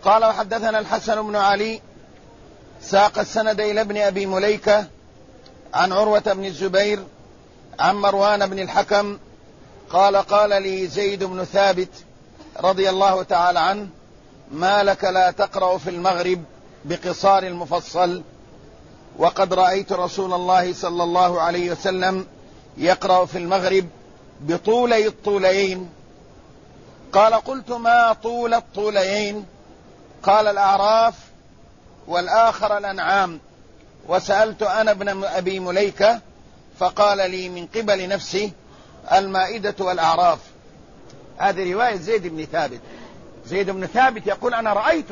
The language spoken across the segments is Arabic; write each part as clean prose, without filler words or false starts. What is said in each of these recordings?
قال وحدثنا الحسن بن علي ساق السند إلى ابن أبي مليكة عن عروة بن الزبير عن مروان بن الحكم قال قال لي زيد بن ثابت رضي الله تعالى عنه: ما لك لا تقرأ في المغرب بقصار المفصل وقد رأيت رسول الله صلى الله عليه وسلم يقرأ في المغرب بطولي الطوليين. قال قلت: ما طول الطوليين؟ قال: الأعراف والآخر الأنعام. وسألت أنا ابن أبي مليكة فقال لي من قبل نفسي المائدة والأعراف. هذه رواية زيد بن ثابت. زيد بن ثابت يقول: أنا رأيت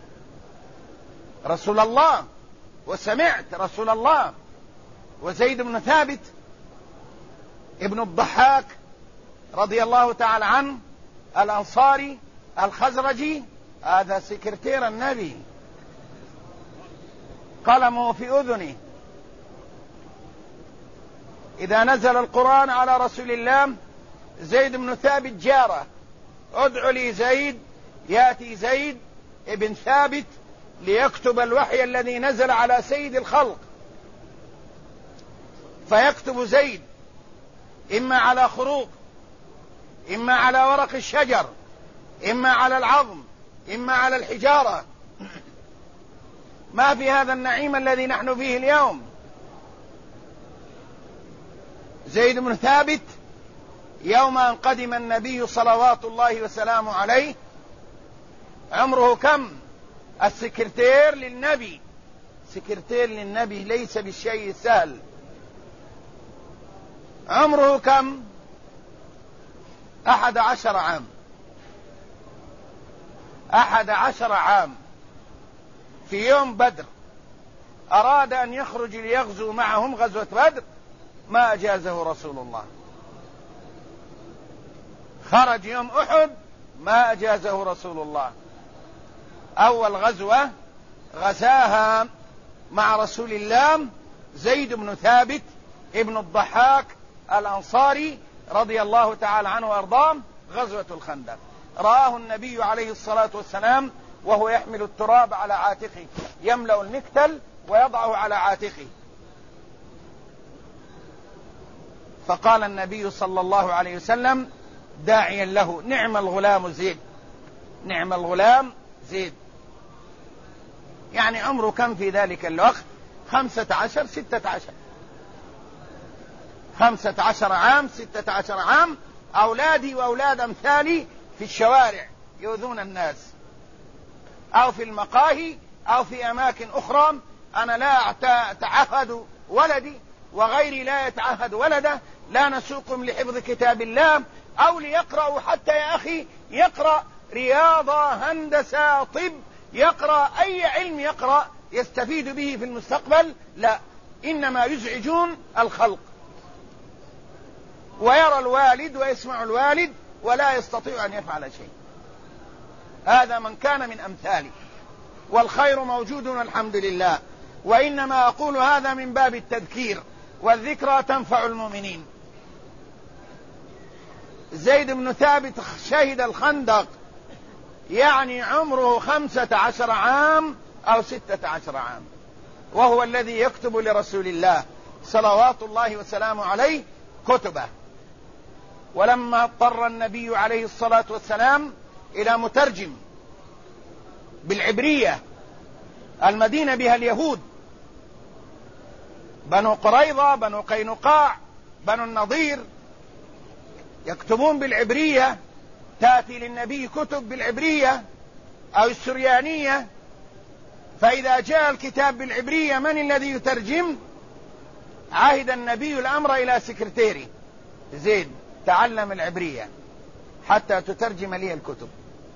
رسول الله وسمعت رسول الله. وزيد بن ثابت ابن الضحاك رضي الله تعالى عنه الأنصاري الخزرجي، هذا سكرتير النبي، قلمه في أذنه إذا نزل القرآن على رسول الله. زيد بن ثابت جاره: ادعو لي زيد. يأتي زيد ابن ثابت ليكتب الوحي الذي نزل على سيد الخلق، فيكتب زيد إما على خروق، إما على ورق الشجر، إما على العظم، إما على الحجارة. ما في هذا النعيم الذي نحن فيه اليوم. زيد بن ثابت يوم أن قدم النبي صلوات الله وسلامه عليه عمره كم؟ السكرتير للنبي، سكرتير للنبي ليس بالشيء سهل. عمره كم؟ 11 عام. 11 عام. في يوم بدر أراد أن يخرج ليغزو معهم غزوة بدر، ما أجازه رسول الله. خرج يوم أحد، ما أجازه رسول الله. أول غزوة غزاها مع رسول الله زيد بن ثابت ابن الضحاك الأنصاري رضي الله تعالى عنه وأرضاه، غزوة الخندق. رآه النبي عليه الصلاة والسلام وهو يحمل التراب على عاتقه، يملأ المكتل ويضعه على عاتقه، فقال النبي صلى الله عليه وسلم داعيا له: نعم الغلام زيد، نعم الغلام زيد. يعني عمره كم في ذلك الوقت؟ 15 16 15 عام 16 عام. أولادي وأولاد أمثالي في الشوارع يؤذون الناس أو في المقاهي أو في أماكن أخرى. أنا لا أتعهد ولدي وغيري لا يتعهد ولده، لا نسوقهم لحفظ كتاب الله أو ليقرأوا، حتى يا أخي يقرأ رياضة، هندسة، طب، يقرأ أي علم يقرأ يستفيد به في المستقبل، لا، إنما يزعجون الخلق. ويرى الوالد ويسمع الوالد ولا يستطيع أن يفعل شيء. هذا من كان من أمثالي، والخير موجود الحمد لله. وإنما أقول هذا من باب التذكير، والذكرى تنفع المؤمنين. زيد بن ثابت شهد الخندق، يعني عمره 15 عام أو 16 عام، وهو الذي يكتب لرسول الله صلوات الله وسلامه عليه كتبه. ولما اضطر النبي عليه الصلاة والسلام إلى مترجم بالعبرية، المدينة بها اليهود، بنو قريظة، بنو قينقاع، بنو النضير، يكتبون بالعبرية. تأتي للنبي كتب بالعبرية أو السريانية، فإذا جاء الكتاب بالعبرية من الذي يترجم؟ عهد النبي الأمر إلى سكرتيري زيد: تعلم العبرية حتى تترجم لي الكتب،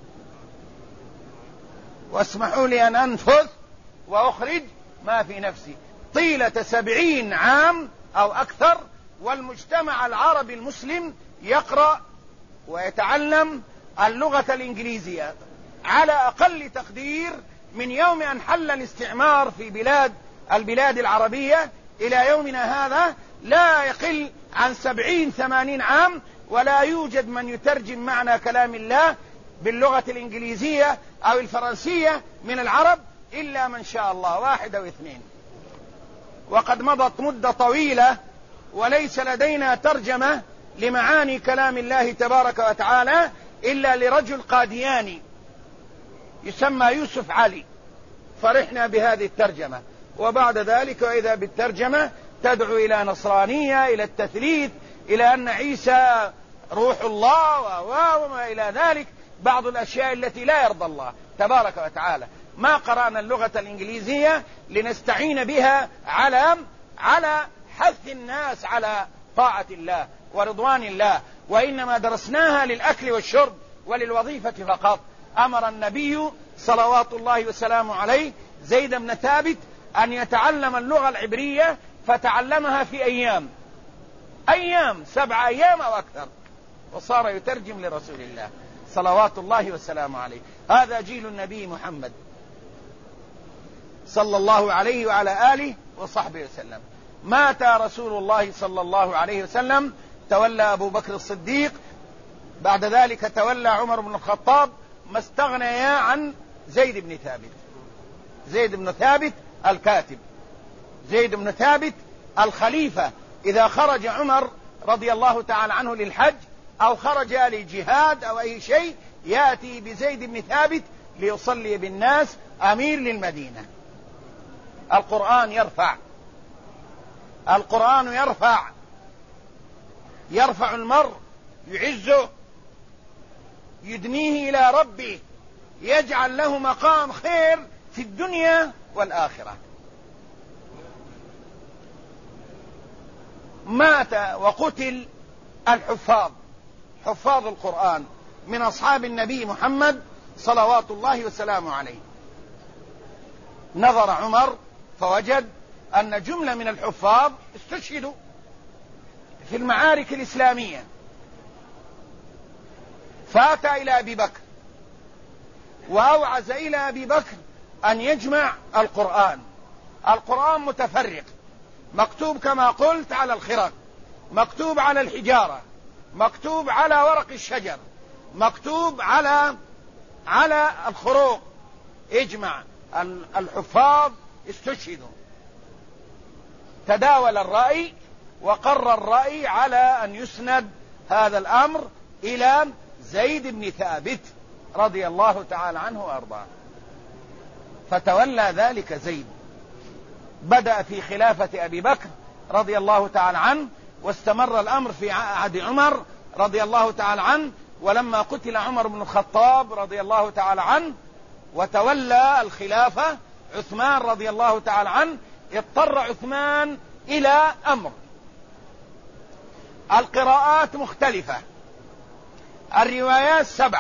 واسمحوا لي أن أنفذ وأخرج ما في نفسي. طيلة 70 عام أو أكثر، والمجتمع العربي المسلم يقرأ ويتعلم اللغة الإنجليزية على أقل تقدير من يوم أن حل الاستعمار في البلاد العربية إلى يومنا هذا لا يقل عن 70-80 عام، ولا يوجد من يترجم معنى كلام الله باللغة الإنجليزية أو الفرنسية من العرب إلا من شاء الله 1 أو 2، وقد مضت مدة طويلة وليس لدينا ترجمة لمعاني كلام الله تبارك وتعالى إلا لرجل قادياني يسمى يوسف علي، فرحنا بهذه الترجمة. وبعد ذلك وإذا بالترجمة تدعو إلى نصرانية، إلى التثليث، إلى أن عيسى روح الله وما إلى ذلك، بعض الأشياء التي لا يرضى الله تبارك وتعالى. ما قرأنا اللغة الإنجليزية لنستعين بها على حث الناس على طاعة الله ورضوان الله، وإنما درسناها للأكل والشرب وللوظيفة فقط. أمر النبي صلوات الله وسلامه عليه زيد بن ثابت أن يتعلم اللغة العبرية، فتعلمها في أيام 7 أيام أو أكثر، وصار يترجم لرسول الله صلوات الله وسلامه عليه. هذا جيل النبي محمد صلى الله عليه وعلى آله وصحبه وسلم. مات رسول الله صلى الله عليه وسلم، تولى أبو بكر الصديق، بعد ذلك تولى عمر بن الخطاب، ما استغنيا عن زيد بن ثابت. زيد بن ثابت الكاتب، زيد بن ثابت الخليفة، إذا خرج عمر رضي الله تعالى عنه للحج أو خرج لجهاد أو أي شيء يأتي بزيد بن ثابت ليصلي بالناس، أمير للمدينة. القرآن يرفع المرء، يعزه، يدنيه إلى ربه، يجعل له مقام خير في الدنيا والآخرة. مات وقتل حفاظ القرآن من أصحاب النبي محمد صلوات الله وسلامه عليه. نظر عمر فوجد أن جملة من الحفاظ استشهدوا في المعارك الإسلامية، فأتى إلى أبي بكر وأوعز إلى أبي بكر أن يجمع القرآن متفرق، مكتوب كما قلت على الخرق، مكتوب على الحجارة، مكتوب على ورق الشجر، مكتوب على الخروق. اجمع الحفاظ استشهدوا. تداول الرأي وقرر الرأي على أن يسند هذا الأمر إلى زيد بن ثابت رضي الله تعالى عنه وأرضاه، فتولى ذلك زيد. بدأ في خلافة أبي بكر رضي الله تعالى عنه، واستمر الأمر في عهد عمر رضي الله تعالى عنه، ولما قتل عمر بن الخطاب رضي الله تعالى عنه وتولى الخلافة عثمان رضي الله تعالى عنه، اضطر عثمان إلى أمر. القراءات مختلفة، الروايات 7،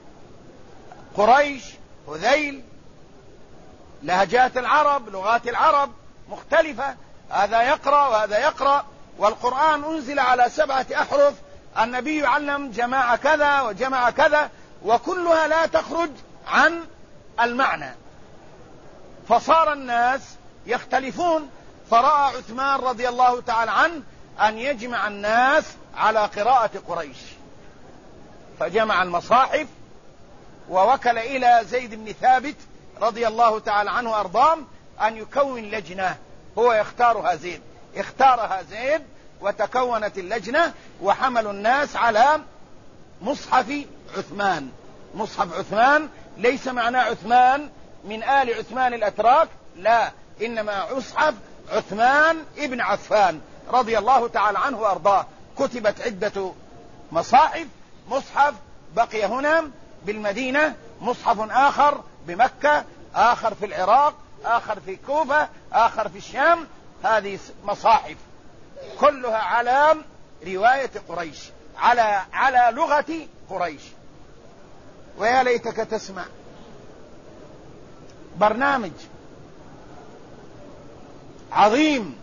قريش، هذيل، لهجات العرب، لغات العرب مختلفة، هذا يقرأ وهذا يقرأ، والقرآن أنزل على 7 أحرف. النبي علم جماعة كذا وجماعة كذا، وكلها لا تخرج عن المعنى، فصار الناس يختلفون. فرأى عثمان رضي الله تعالى عنه أن يجمع الناس على قراءة قريش، فجمع المصاحف ووكل إلى زيد بن ثابت رضي الله تعالى عنه وأرضاه أن يكون لجنة، هو اختارها زيد وتكونت اللجنة، وحملوا الناس على مصحف عثمان. مصحف عثمان ليس معناه عثمان من آل عثمان الأتراك، لا، إنما مصحف عثمان ابن عفان رضي الله تعالى عنه وأرضاه. كتبت عدة مصاحف، مصحف بقي هنا بالمدينة، مصحف آخر بمكة، آخر في العراق، آخر في كوفة، آخر في الشام. هذه مصاحف كلها على رواية قريش، على لغة قريش. ويا ليتك تسمع برنامج عظيم،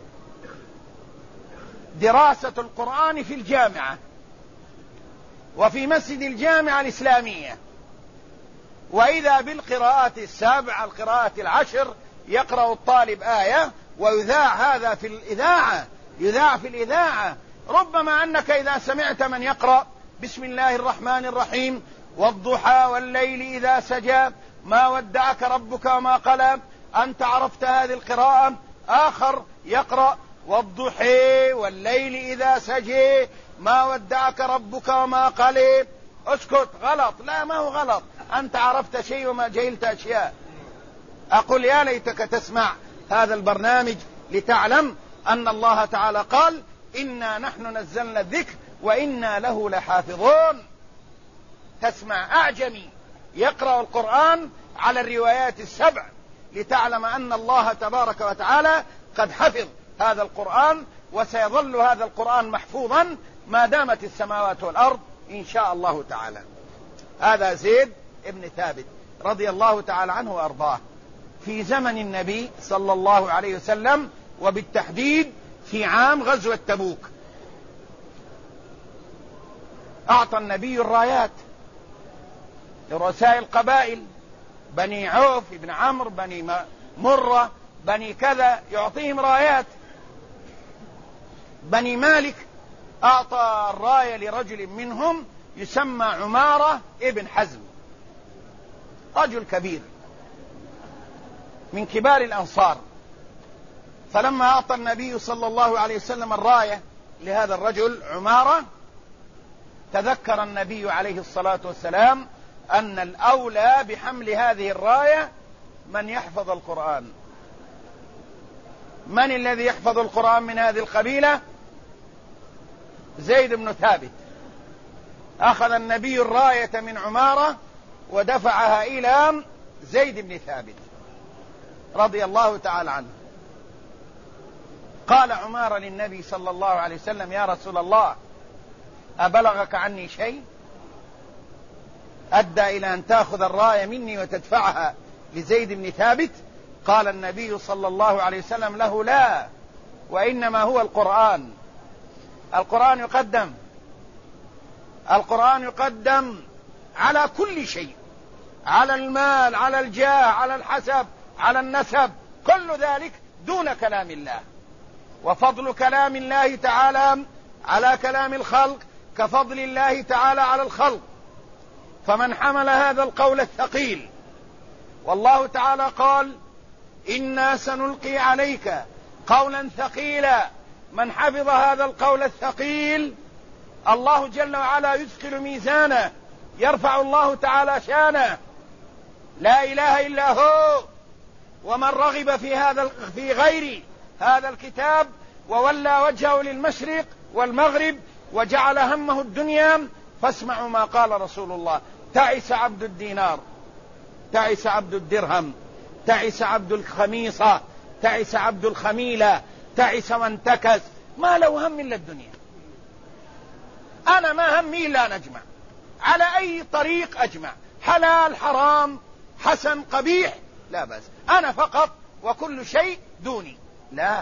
دراسة القرآن في الجامعة وفي مسجد الجامعة الإسلامية، وإذا بالقراءات 7، القراءات 10، يقرأ الطالب آية ويذاع هذا في الإذاعة، يذاع في الإذاعة. ربما أنك إذا سمعت من يقرأ بسم الله الرحمن الرحيم والضحى والليل إذا سجى ما ودعك ربك وما قلى. أنت عرفت هذه القراءة. آخر يقرأ والضحى والليل إذا سجى ما ودعك ربك وما قلى. اسكت، غلط. لا، ما هو غلط، أنت عرفت شيء وما جهلت أشياء. أقول يا ليتك تسمع هذا البرنامج لتعلم أن الله تعالى قال إنا نحن نزلنا الذكر وإنا له لحافظون. تسمع أعجمي يقرأ القرآن على الروايات السبع لتعلم أن الله تبارك وتعالى قد حفظ هذا القرآن، وسيظل هذا القرآن محفوظا ما دامت السماوات والأرض إن شاء الله تعالى. هذا زيد بن ثابت رضي الله تعالى عنه وأرضاه في زمن النبي صلى الله عليه وسلم، وبالتحديد في عام غزوة تبوك. أعطى النبي الرايات لرؤساء القبائل، بني عوف بن عمرو، بني مرة، بني كذا، يعطيهم رايات. بني مالك أعطى الراية لرجل منهم يسمى عمارة ابن حزم، رجل كبير من كبار الأنصار. فلما أعطى النبي صلى الله عليه وسلم الراية لهذا الرجل عمارة، تذكر النبي عليه الصلاة والسلام أن الأولى بحمل هذه الراية من يحفظ القرآن. من الذي يحفظ القرآن من هذه القبيلة؟ زيد بن ثابت. أخذ النبي الراية من عمارة ودفعها إلى زيد بن ثابت رضي الله تعالى عنه. قال عمارة للنبي صلى الله عليه وسلم: يا رسول الله، أبلغك عني شيء أدى إلى أن تأخذ الراية مني وتدفعها لزيد بن ثابت؟ قال النبي صلى الله عليه وسلم له: لا، وإنما هو القرآن. القرآن يقدم، القرآن يقدم على كل شيء، على المال، على الجاه، على الحسب، على النسب، كل ذلك دون كلام الله. وفضل كلام الله تعالى على كلام الخلق كفضل الله تعالى على الخلق. فمن حمل هذا القول الثقيل، والله تعالى قال: إنا سنلقي عليك قولا ثقيلا، من حفظ هذا القول الثقيل الله جل وعلا يثقل ميزانه، يرفع الله تعالى شانه. لا إله إلا هو. ومن رغب في غير هذا الكتاب وولى وجهه للمشرق والمغرب وجعل همه الدنيا، فاسمعوا ما قال رسول الله: تعس عبد الدينار، تعس عبد الدرهم، تعس عبد الخميصة، تعس عبد الخميلة، تعس وانتكس، ما له هم إلا الدنيا. أنا ما همي إلا أن أجمع، على أي طريق أجمع، حلال حرام حسن قبيح لا بأس، أنا فقط وكل شيء دوني. لا،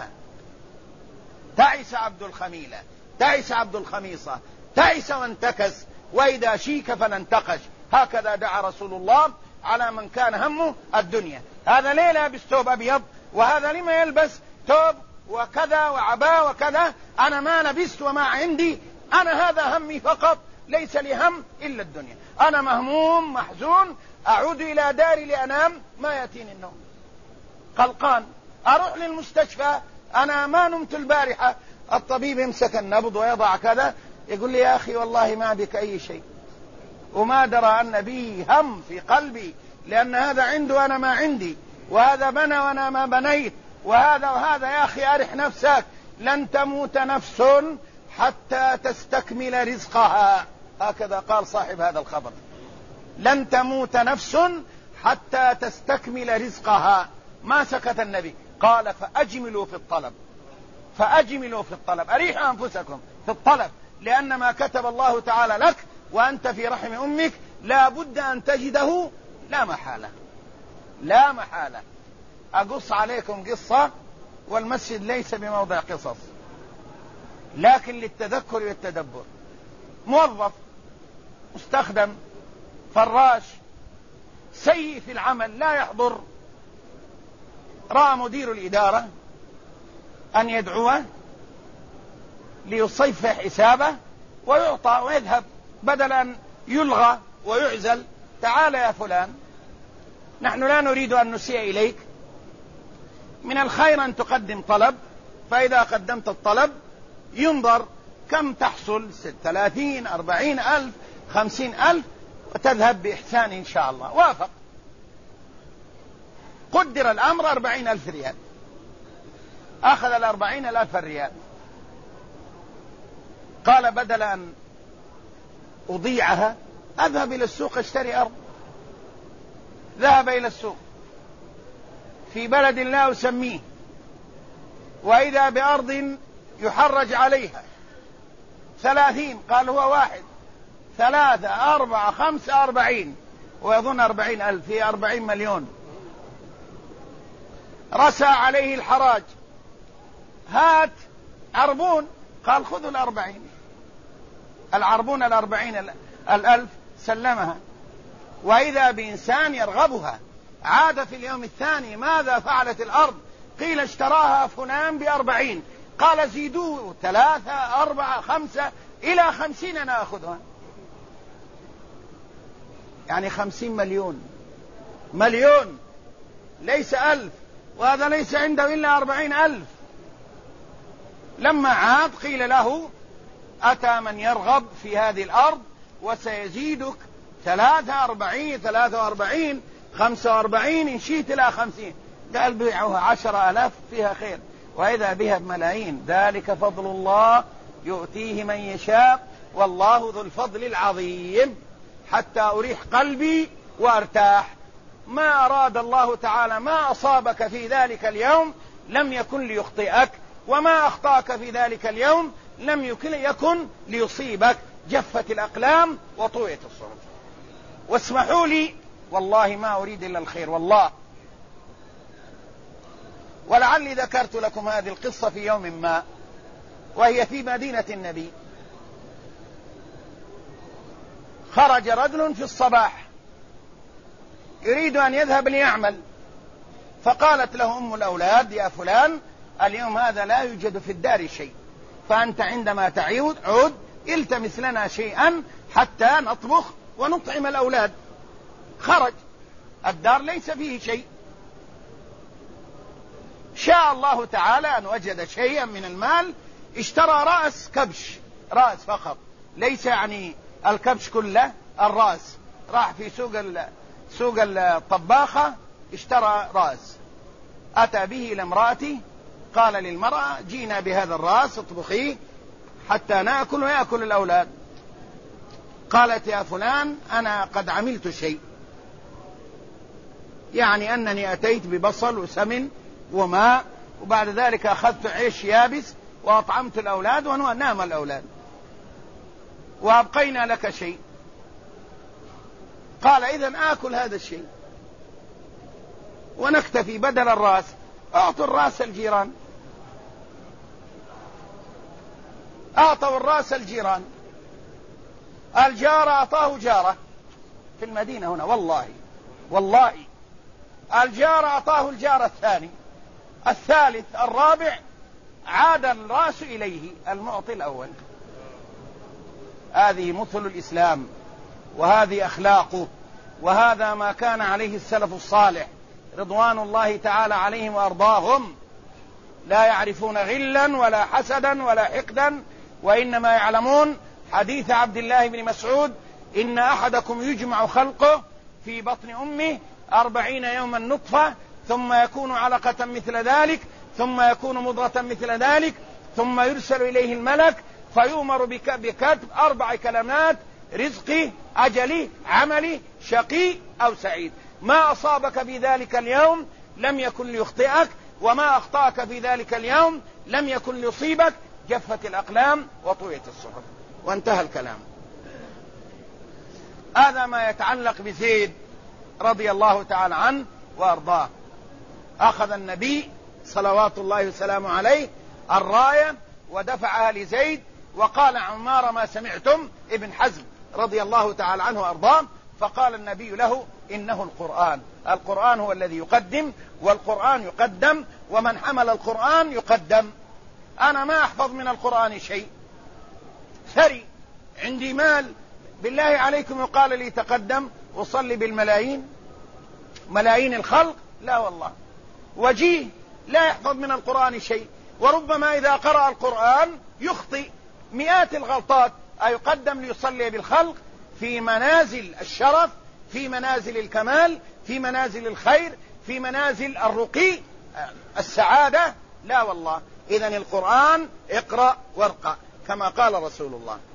تعس عبد الخميلة، تعس عبد الخميصة، تعس وانتكس، وإذا شيك فلانتقش. هكذا دعا رسول الله على من كان همه الدنيا. هذا ليه لابس ثوب أبيض، وهذا لما يلبس ثوب وكذا وعباء وكذا؟ أنا ما لبست وما عندي، أنا هذا همي فقط، ليس لي هم إلا الدنيا. أنا مهموم محزون، أعود إلى داري لأنام، ما يأتيني النوم، قلقان، أروح للمستشفى، أنا ما نمت البارحة، الطبيب يمسك النبض ويضع كذا، يقول لي: يا أخي والله ما بك أي شيء، وما درى أن بي هم في قلبي، لأن هذا عنده أنا ما عندي، وهذا بنى وأنا ما بنيت، وهذا يا أخي أرح نفسك، لن تموت نفس حتى تستكمل رزقها. هكذا قال صاحب هذا الخبر: لن تموت نفس حتى تستكمل رزقها. ما سكت النبي، قال: فأجملوا في الطلب، فأجملوا في الطلب، أريحوا أنفسكم في الطلب، لأن ما كتب الله تعالى لك وأنت في رحم أمك لا بد أن تجده، لا محالة، لا محالة. أقص عليكم قصة، والمسجد ليس بموضع قصص، لكن للتذكر والتدبر. موظف مستخدم فراش سيء في العمل لا يحضر، رأى مدير الإدارة أن يدعوه ليصفح حسابه ويعطى ويذهب، بدل أن يلغى ويعزل. تعال يا فلان، نحن لا نريد أن نسيء إليك، من الخير أن تقدم طلب، فإذا قدمت الطلب ينظر كم تحصل، 30 40 ألف 50 ألف، وتذهب بإحسان إن شاء الله. وافق، قدر الأمر 40 ألف ريال، أخذ 40 ألف ريال. قال بدل أن أضيعها أذهب إلى السوق أشتري أرض. ذهب إلى السوق في بلد لا أسميه، وإذا بأرض يحرج عليها 30. قال هو 1 3 4 5 40، ويظن 40 ألف في 40 مليون. رسى عليه الحراج، هات عربون. قال خذوا 40 العربون، 40 الألف سلمها. وإذا بإنسان يرغبها، عاد في اليوم الثاني، ماذا فعلت الأرض؟ قيل اشتراها فلان ب40. قال زيدوا 3 4 5 إلى 50 أنا أخذها، يعني 50 مليون ليس 1000، وهذا ليس عنده إلا 40 ألف. لما عاد قيل له أتى من يرغب في هذه الأرض وسيزيدك 43 45 إن شئت إلى 50. قال بيعوها 10,000 فيها خير، وإذا بها بملايين. ذلك فضل الله يؤتيه من يشاء والله ذو الفضل العظيم. حتى أريح قلبي وأرتاح. ما أراد الله تعالى، ما أصابك في ذلك اليوم لم يكن ليخطئك، وما أخطأك في ذلك اليوم لم يكن ليصيبك. جفت الأقلام وطويت الصحف. واسمحوا لي، والله ما أريد إلا الخير والله، ولعلي ذكرت لكم هذه القصة في يوم ما، وهي في مدينة النبي. خرج رجل في الصباح يريد أن يذهب ليعمل، فقالت له أم الأولاد يا فلان اليوم هذا لا يوجد في الدار شيء، فأنت عندما عود التمس لنا شيئا حتى نطبخ ونطعم الأولاد. خرج، الدار ليس فيه شيء. شاء الله تعالى أن وجد شيئا من المال، اشترى رأس كبش، رأس فقط، ليس يعني الكبش كله، الرأس. راح في سوق الطباخة اشترى رأس، أتى به إلى امرأتي، قال للمرأة جينا بهذا الرأس اطبخيه حتى نأكل ويأكل الأولاد. قالت يا فلان أنا قد عملت شيء، يعني أنني أتيت ببصل وسمن وماء، وبعد ذلك أخذت عيش يابس وأطعمت الأولاد ونام الأولاد، وأبقينا لك شيء. قال إذن آكل هذا الشيء ونكتفي، بدل الرأس أعطوا الرأس الجيران. أعطوا الرأس الجيران. الجار أعطاه جاره في المدينة هنا، والله الجار أعطاه الجار الثاني، الثالث، الرابع، عاد الرأس إليه المعطي الأول. هذه مثل الإسلام، وهذه أخلاقه، وهذا ما كان عليه السلف الصالح رضوان الله تعالى عليهم وأرضاهم. لا يعرفون غلا ولا حسدا ولا حقدا، وإنما يعلمون حديث عبد الله بن مسعود إن أحدكم يجمع خلقه في بطن أمه 40 يوما نطفة، ثم يكون علقة مثل ذلك، ثم يكون مضغة مثل ذلك، ثم يرسل إليه الملك فيؤمر بكتب 4 كلمات: رزقي، أجلي، عملي، شقي أو سعيد. ما أصابك في ذلك اليوم لم يكن ليخطئك، وما أخطأك في ذلك اليوم لم يكن ليصيبك. جفت الأقلام وطويت الصحف، وانتهى الكلام. هذا ما يتعلق بزيد رضي الله تعالى عنه وأرضاه. أخذ النبي صلوات الله وسلامه عليه الراية ودفعها لزيد، وقال عمار ما سمعتم؟ ابن حزم رضي الله تعالى عنه وأرضاه. فقال النبي له إنه القرآن هو الذي يقدم، والقرآن يقدم، ومن حمل القرآن يقدم. أنا ما أحفظ من القرآن شيء، ثري، عندي مال بالله عليكم يقال لي تقدم أصلي بالملايين، ملايين الخلق؟ لا والله. وجيه لا يحفظ من القرآن شيء، وربما إذا قرأ القرآن يخطئ مئات الغلطات، أيقدم ليصلي بالخلق في منازل الشرف، في منازل الكمال، في منازل الخير، في منازل الرقي السعادة؟ لا والله. إذن القرآن اقرأ وارقى كما قال رسول الله.